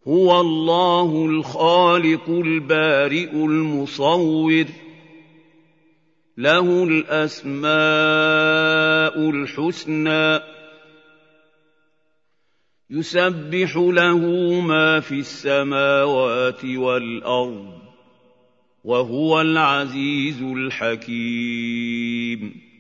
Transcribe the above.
هُوَ اللَّهُ الْخَالِقُ الْبَارِئُ الْمُصَوِّرُ ۖ لَهُ الْأَسْمَاءُ الْحُسْنَىٰ ۚ يُسَبِّحُ لَهُ مَا فِي السَّمَاوَاتِ وَالْأَرْضِ ۖ وَهُوَ الْعَزِيزُ الْحَكِيمُ